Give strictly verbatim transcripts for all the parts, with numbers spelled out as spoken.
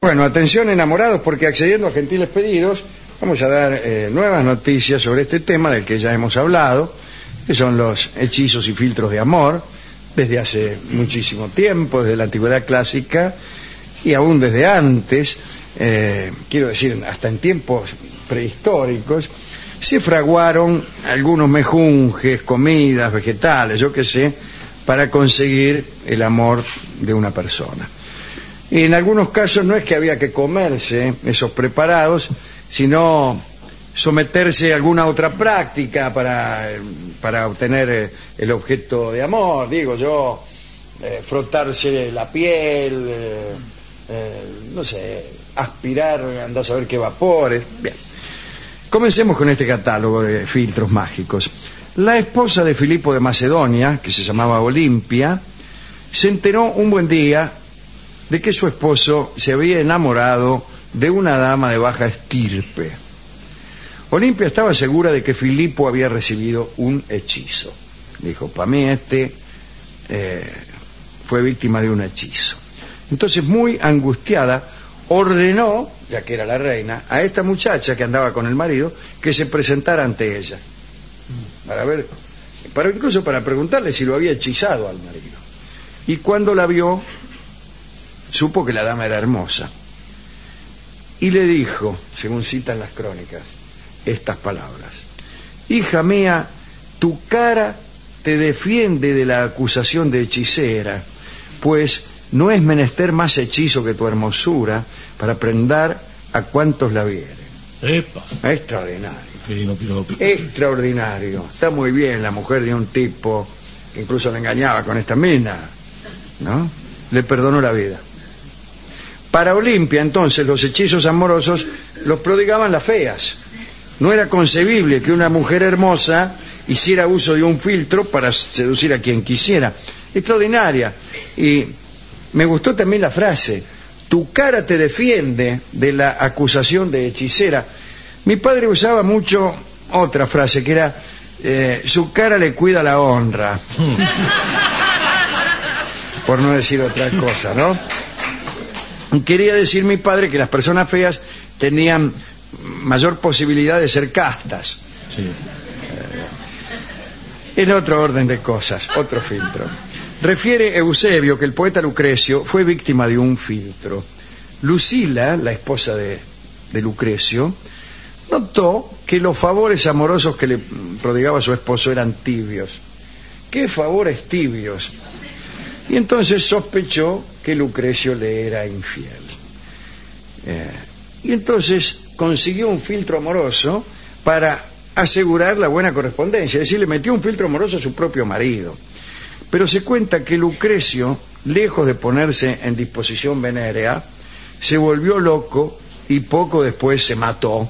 Bueno, atención enamorados, porque accediendo a gentiles pedidos vamos a dar eh, nuevas noticias sobre este tema del que ya hemos hablado, que son los hechizos y filtros de amor, desde hace muchísimo tiempo, desde la antigüedad clásica y aún desde antes, eh, quiero decir, hasta en tiempos prehistóricos, se fraguaron algunos mejunjes, comidas, vegetales, yo qué sé, para conseguir el amor de una persona. Y en algunos casos no es que había que comerse esos preparados, sino someterse a alguna otra práctica para, para obtener el objeto de amor. Digo yo, eh, frotarse la piel, eh, eh, no sé, aspirar, andar a saber qué vapores. Bien, comencemos con este catálogo de filtros mágicos. La esposa de Filipo de Macedonia, que se llamaba Olimpia, se enteró un buen día de que su esposo se había enamorado de una dama de baja estirpe. Olimpia estaba segura de que Filipo había recibido un hechizo. Dijo, para mí este eh, fue víctima de un hechizo. Entonces, muy angustiada, ordenó, ya que era la reina, a esta muchacha que andaba con el marido, que se presentara ante ella. Para ver, para incluso para preguntarle si lo había hechizado al marido. Y cuando la vio, supo que la dama era hermosa y le dijo, según citan las crónicas, estas palabras: hija mía, tu cara te defiende de la acusación de hechicera, pues no es menester más hechizo que tu hermosura para prendar a cuantos la vieren. Epa. Extraordinario. Extraordinario. Está muy bien la mujer de un tipo que incluso le engañaba con esta mina, ¿no? Le perdonó la vida. Para Olimpia, entonces, los hechizos amorosos los prodigaban las feas. No era concebible que una mujer hermosa hiciera uso de un filtro para seducir a quien quisiera. Extraordinaria. Y me gustó también la frase, tu cara te defiende de la acusación de hechicera. Mi padre usaba mucho otra frase, que era, eh, su cara le cuida la honra. Por no decir otra cosa, ¿no? Quería decir mi padre que las personas feas tenían mayor posibilidad de ser castas. Sí. Eh, en otro orden de cosas, otro filtro. Refiere Eusebio que el poeta Lucrecio fue víctima de un filtro. Lucila, la esposa de, de Lucrecio, notó que los favores amorosos que le prodigaba su esposo eran tibios. ¿Qué favores tibios? Y entonces sospechó que Lucrecio le era infiel. Eh, y entonces consiguió un filtro amoroso para asegurar la buena correspondencia. Es decir, le metió un filtro amoroso a su propio marido. Pero se cuenta que Lucrecio, lejos de ponerse en disposición venérea, se volvió loco y poco después se mató.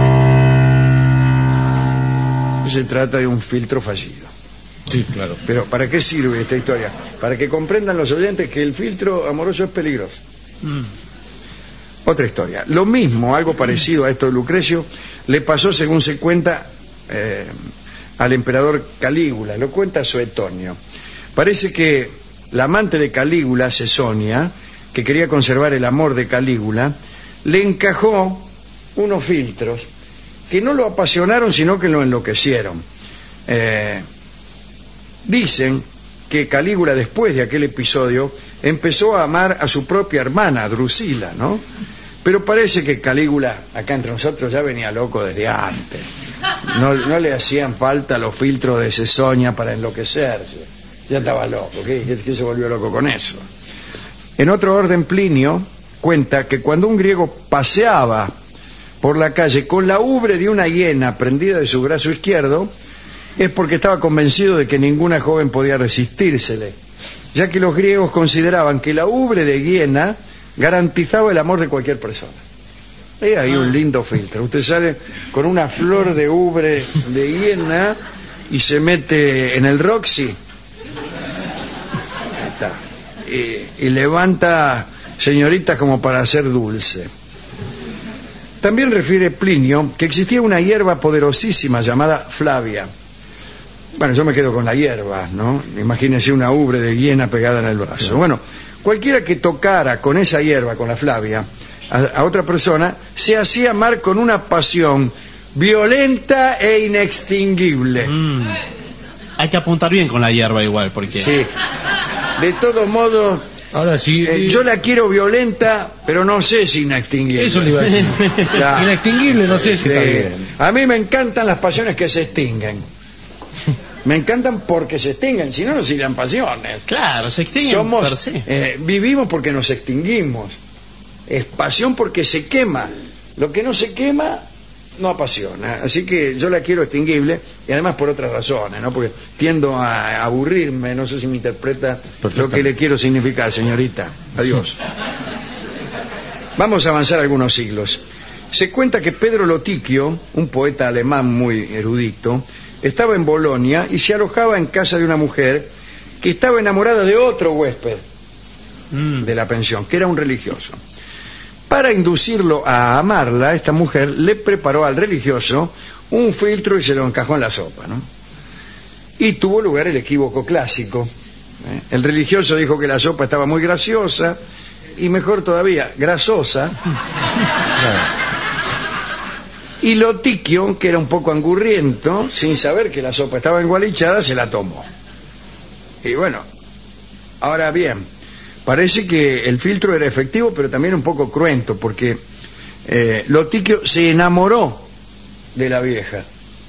Se trata de un filtro fallido. Sí, claro. Pero ¿para qué sirve esta historia? Para que comprendan los oyentes que el filtro amoroso es peligroso. Mm. Otra historia. Lo mismo, algo parecido a esto de Lucrecio, le pasó, según se cuenta, eh, al emperador Calígula. Lo cuenta Suetonio. Parece que la amante de Calígula, Cesonia, que quería conservar el amor de Calígula, le encajó unos filtros que no lo apasionaron, sino que lo enloquecieron. Eh... Dicen que Calígula, después de aquel episodio, empezó a amar a su propia hermana, Drusila, ¿no? Pero parece que Calígula, acá entre nosotros, ya venía loco desde antes. No, no le hacían falta los filtros de Cesonia para enloquecerse. Ya estaba loco. ¿Qué, qué, qué se volvió loco con eso? En otro orden, Plinio cuenta que cuando un griego paseaba por la calle con la ubre de una hiena prendida de su brazo izquierdo, es porque estaba convencido de que ninguna joven podía resistírsele, ya que los griegos consideraban que la ubre de hiena garantizaba el amor de cualquier persona. Hay ahí un lindo filtro. Usted sale con una flor de ubre de hiena y se mete en el Roxy. Ahí está. Y, y levanta señoritas como para hacer dulce. También refiere Plinio que existía una hierba poderosísima llamada Flavia. Bueno, yo me quedo con la hierba, ¿no? Imagínense una ubre de hiena pegada en el brazo. Bueno, cualquiera que tocara con esa hierba, con la Flavia, a, a otra persona, se hacía amar con una pasión violenta e inextinguible. Mm. Hay que apuntar bien con la hierba igual, porque... Sí. De todos modos, Ahora sí. eh, eh, yo la quiero violenta, pero no sé si inextinguible. Eso le iba a decir. Ya. Inextinguible, no sé si está Sí. bien. A mí me encantan las pasiones que se extinguen. Me encantan porque se extinguen, si no, no serían pasiones. Claro, se extinguen Somos, per se. eh, vivimos porque nos extinguimos. Es pasión porque se quema. Lo que no se quema no apasiona. Así que yo la quiero extinguible, y además por otras razones, ¿no? Porque tiendo a aburrirme, no sé si me interpreta lo que le quiero significar, señorita. Adiós. Vamos a avanzar algunos siglos. Se cuenta que Pedro Lotiquio, un poeta alemán muy erudito, estaba en Bolonia y se alojaba en casa de una mujer que estaba enamorada de otro huésped Mm. de la pensión, que era un religioso. Para inducirlo a amarla, esta mujer le preparó al religioso un filtro y se lo encajó en la sopa, ¿no? Y tuvo lugar el equívoco clásico. ¿eh? El religioso dijo que la sopa estaba muy graciosa y, mejor todavía, grasosa. Y Lotiquio, que era un poco angurriento, sin saber que la sopa estaba engualichada, se la tomó. Y bueno, ahora bien, parece que el filtro era efectivo, pero también un poco cruento, porque eh, Lotiquio se enamoró de la vieja.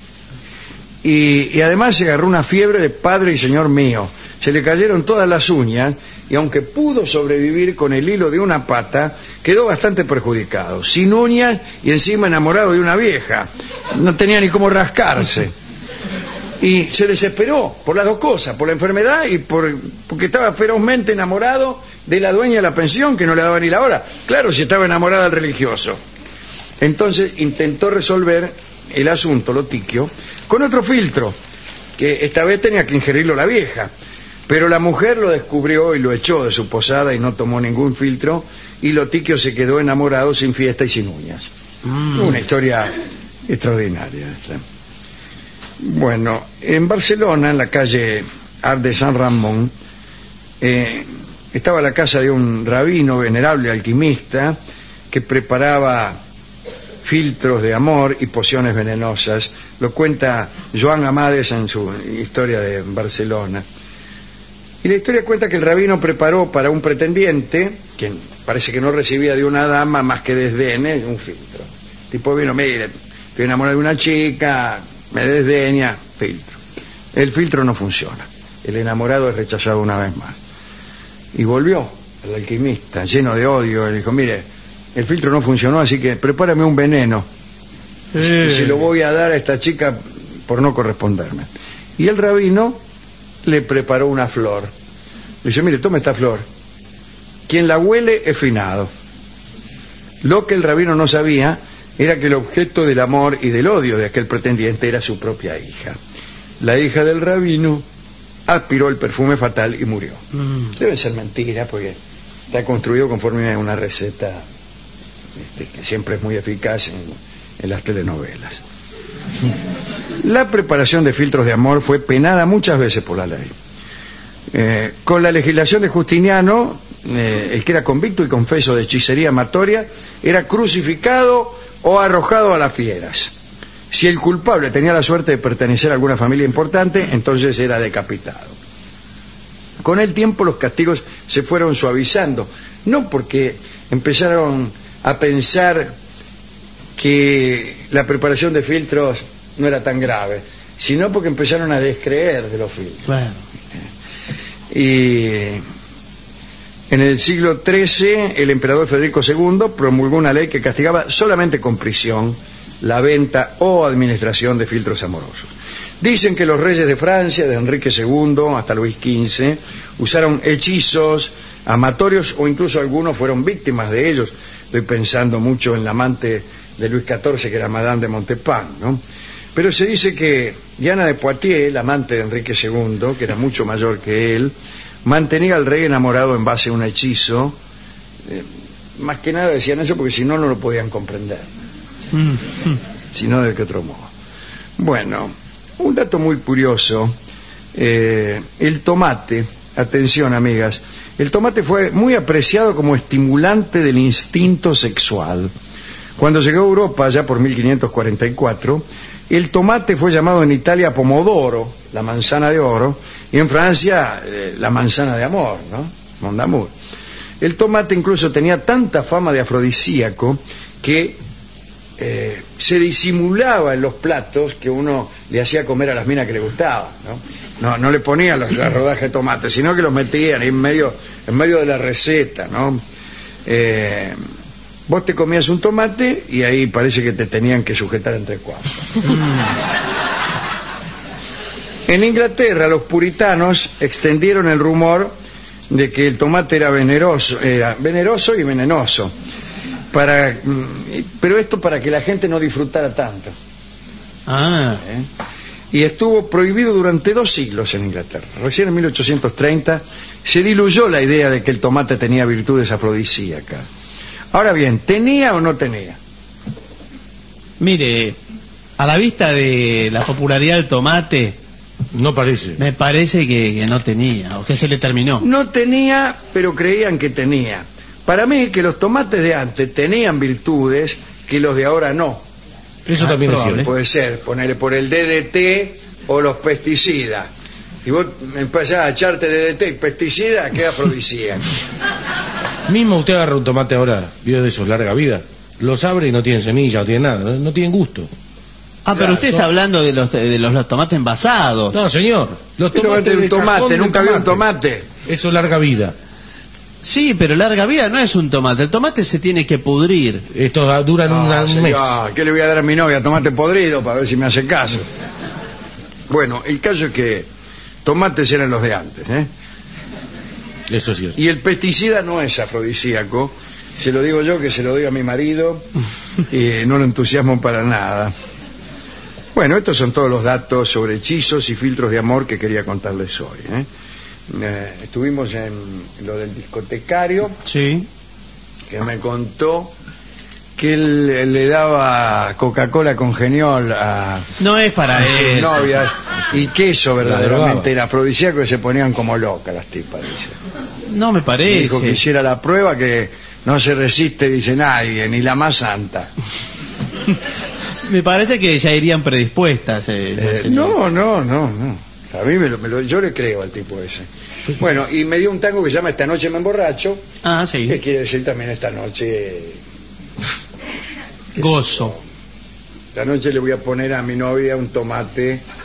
Y, y además se agarró una fiebre de padre y señor mío. Se le cayeron todas las uñas, y aunque pudo sobrevivir con el hilo de una pata, quedó bastante perjudicado, sin uñas y encima enamorado de una vieja. No tenía ni cómo rascarse. Y se desesperó por las dos cosas, por la enfermedad y por porque estaba ferozmente enamorado de la dueña de la pensión, que no le daba ni la hora. Claro, si estaba enamorada del religioso. Entonces intentó resolver el asunto, Lotiquio, con otro filtro, que esta vez tenía que ingerirlo la vieja. Pero la mujer lo descubrió y lo echó de su posada y no tomó ningún filtro, y Lotiquio se quedó enamorado sin fiesta y sin uñas. Mm. Una historia extraordinaria esta. Bueno, en Barcelona, en la calle Arc de San Ramón, eh, estaba la casa de un rabino venerable alquimista que preparaba filtros de amor y pociones venenosas. Lo cuenta Joan Amades en su historia de Barcelona. Y la historia cuenta que el rabino preparó para un pretendiente, quien parece que no recibía de una dama más que desdenes, un filtro. Tipo vino, mire, estoy enamorado de una chica, me desdeña, filtro. El filtro no funciona. El enamorado es rechazado una vez más. Y volvió al alquimista, lleno de odio, y dijo, mire, el filtro no funcionó, así que prepárame un veneno. Eh. Se lo voy a dar a esta chica por no corresponderme. Y el rabino le preparó una flor. Le dice, mire, toma esta flor. Quien la huele es finado. Lo que el rabino no sabía era que el objeto del amor y del odio de aquel pretendiente era su propia hija. La hija del rabino aspiró el perfume fatal y murió. Mm. Debe ser mentira, porque está construido conforme a una receta este, que siempre es muy eficaz en, en las telenovelas. La preparación de filtros de amor fue penada muchas veces por la ley. Eh, con la legislación de Justiniano, eh, el que era convicto y confeso de hechicería amatoria era crucificado o arrojado a las fieras. Si el culpable tenía la suerte de pertenecer a alguna familia importante, entonces era decapitado. Con el tiempo los castigos se fueron suavizando, no porque empezaron a pensar que la preparación de filtros no era tan grave, sino porque empezaron a descreer de los filtros. Bueno. Y en el siglo trece el emperador Federico segundo promulgó una ley que castigaba solamente con prisión la venta o administración de filtros amorosos. Dicen que los reyes de Francia, de Enrique segundo hasta Luis quince, usaron hechizos amatorios, o incluso algunos fueron víctimas de ellos. Estoy pensando mucho en la amante de Luis catorce, que era Madame de Montespan, ¿no? Pero se dice que Diana de Poitiers, la amante de Enrique segundo, que era mucho mayor que él, mantenía al rey enamorado en base a un hechizo. Eh, más que nada decían eso porque si no, no lo podían comprender. Si no, ¿de qué otro modo? Bueno, un dato muy curioso. Eh, el tomate atención amigas, el tomate fue muy apreciado como estimulante del instinto sexual. Cuando llegó a Europa, ya por mil quinientos cuarenta y cuatro, el tomate fue llamado en Italia pomodoro, la manzana de oro, y en Francia eh, la manzana de amor, ¿no? Mon d'amour. El tomate incluso tenía tanta fama de afrodisíaco que eh, se disimulaba en los platos que uno le hacía comer a las minas que le gustaban, ¿no? No, no le ponían los, las rodajas de tomate, sino que los metían ahí en medio, en medio de la receta, ¿no? Eh, vos te comías un tomate y ahí parece que te tenían que sujetar entre cuatro. En Inglaterra los puritanos extendieron el rumor de que el tomate era venenoso, era venenoso y venenoso, para, pero esto para que la gente no disfrutara tanto. Ah. ¿Eh? Y estuvo prohibido durante dos siglos en Inglaterra. Recién en mil ochocientos treinta se diluyó la idea de que el tomate tenía virtudes afrodisíacas. Ahora bien, ¿tenía o no tenía? Mire, a la vista de la popularidad del tomate, No parece. me parece que, que no tenía, o que se le terminó. No tenía, pero creían que tenía. Para mí, que los tomates de antes tenían virtudes que los de ahora no. Eso Ah, también es probable. cierto. Puede ser, ponerle por el D D T o los pesticidas. Y vos empezás a echarte D D T y pesticidas, queda afrodisíaco. Mismo usted agarra un tomate ahora, vio de esos larga vida, los abre y no tienen semilla, no tienen nada, no, no tienen gusto. Ah, pero usted son- está hablando de los, de los, los tomates envasados. No, señor, los Pero tomates un de tomate, cajón de nunca vio un tomate. Eso es larga vida. Sí, pero larga vida no es un tomate. El tomate se tiene que pudrir. Estos ah, duran No, una- un señor, mes. ¿qué le voy a dar a mi novia? Tomate podrido para ver si me hace caso. Bueno, el caso es que tomates eran los de antes, ¿eh? Eso es cierto. Y el pesticida no es afrodisíaco, se lo digo yo, que se lo doy a mi marido y no lo entusiasmo para nada. Bueno, estos son todos los datos sobre hechizos y filtros de amor que quería contarles hoy, ¿eh? Eh, estuvimos en lo del discotecario, Sí. que me contó que él le daba Coca-Cola con geniol a No es para a sus eso. novias, y que eso La verdaderamente drogaba. era afrodisíaco, que se ponían como locas las tipas, dice. No me Me parece. dijo que hiciera la prueba, que no se resiste, dice nadie, ni la más santa. Me parece que ya irían predispuestas. eh, Eh, esa señora. no, no, no, no. A mí me lo, me lo- yo le creo al tipo ese. Bueno, y me dio un tango que se llama Esta noche me emborracho, Ah, sí. que quiere decir también esta noche. Gozo. Esta noche le voy a poner a mi novia un tomate